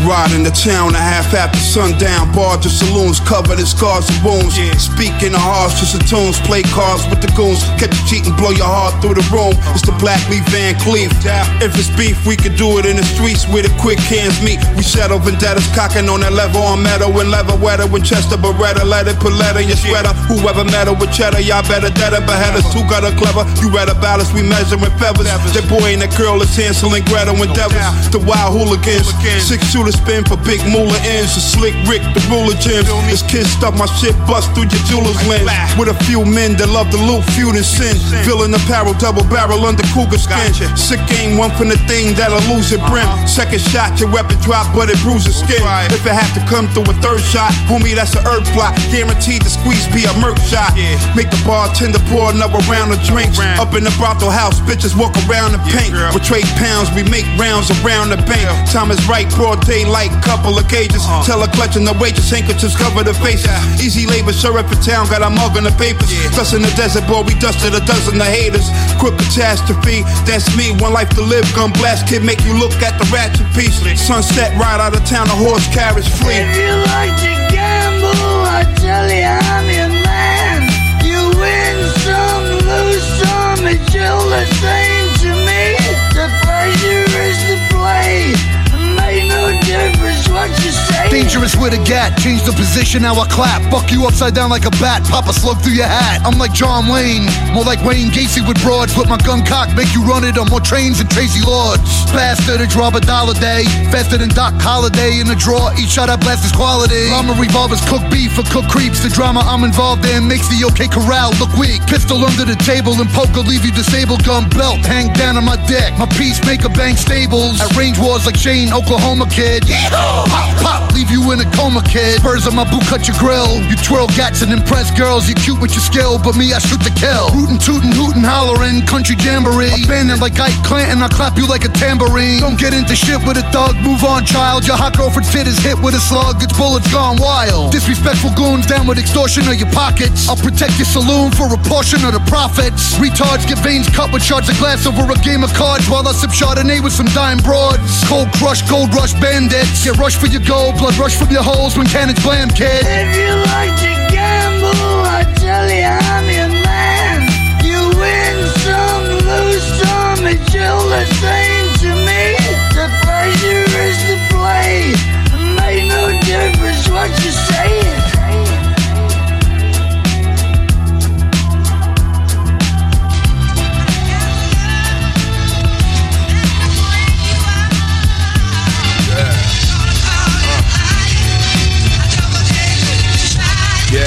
riding the town a half after sundown. Bars of saloons covered in scars and wounds. Speaking the harshest of tunes, play cards with the goons. Catch you cheating, blow your heart through the room. It's the Black Lee Van Cleef. If it's beef, we can do it in the streets where the quick hands meet. We settle vendettas, cocking on that level on metal and leather weather. Winchester Beretta, let it put leather in your sweater. Whoever meddle with cheddar, y'all better dead it. Beheaders too got a clever. You read about us, we measuring feathers. That boy and that girl is Hansel and Gretel endeavors. The wild hooligans, 6-shooter spin for big moolah ends. The slick Rick, the ruler gems. This kid stuff my shit, bust through your jeweler's lens. With a few men that love to loot, feud and sin. Villain apparel, double barrel under cougar skin. Sick game, one from the thing that'll lose your brim. Second shot, your weapon drop, but it bruises skin. If it have to come through a third shot, homie, that's an earth block. Guaranteed the squeeze be a murk shot. Make the bartender pour another round of drinks. Up in the brothel house, bitches walk around in pink. With trade pounds, we make rounds around the bank. Time is right, broad daylight, couple of cages. Tell her clutching the waitress, handkerchiefs cover the faces. Easy labor, sheriff in town, got a mug on the papers. Dust in the desert, boy, we dusted a dozen of haters. Quick catastrophe, that's me, one life to live. Gun blast, kid, make you look at the ratchet piece. Sunset, ride out of town, a horse carriage free. If you like to gamble, I tell you I'm your man. You win some, lose some, it's all the same to me. The pleasure is the play, make no difference what you say. Dangerous with a gat, change the position, how I clap. Fuck you upside down like a bat, pop a slug through your hat. I'm like John Wayne, more like Wayne Gacy with broads. Put my gun cock, make you run it on more trains than Tracy Lords. Faster to drop $1 a day, faster than Doc Holliday in the draw. Each shot I blast is quality. Llama revolvers, cook beef for cook creeps. The drama I'm involved in makes the OK Corral look weak. Pistol under the table and poker leave you disabled. Gun belt hang down on my deck. My peacemaker bang stables at range wars like Shane, Oklahoma kid. Pop, pop, leave you in a coma, kid. Spurs on my boot, cut your grill. You twirl gats and impress girls. You cute with your skill, but me, I shoot to kill. Rootin', tootin', hootin', hollering, country jamboree. Abandoned like Ike Clanton, I clap you like a tambourine. Don't get into shit with a thug, move on, child. Your hot girlfriend's tit is hit with a slug. Its bullets gone wild. Disrespectful goons down with extortion of your pockets. I'll protect your saloon for a portion of the profits. Retards get veins cut with shards of glass over a game of cards while I sip Chardonnay with some dime broads. Cold crush, gold rush bandits. Get rushed for your gold, blood rush from your holes when cannons blam, kid. If you like to gamble, I tell you I'm your man. You win some, lose some, it's all the same.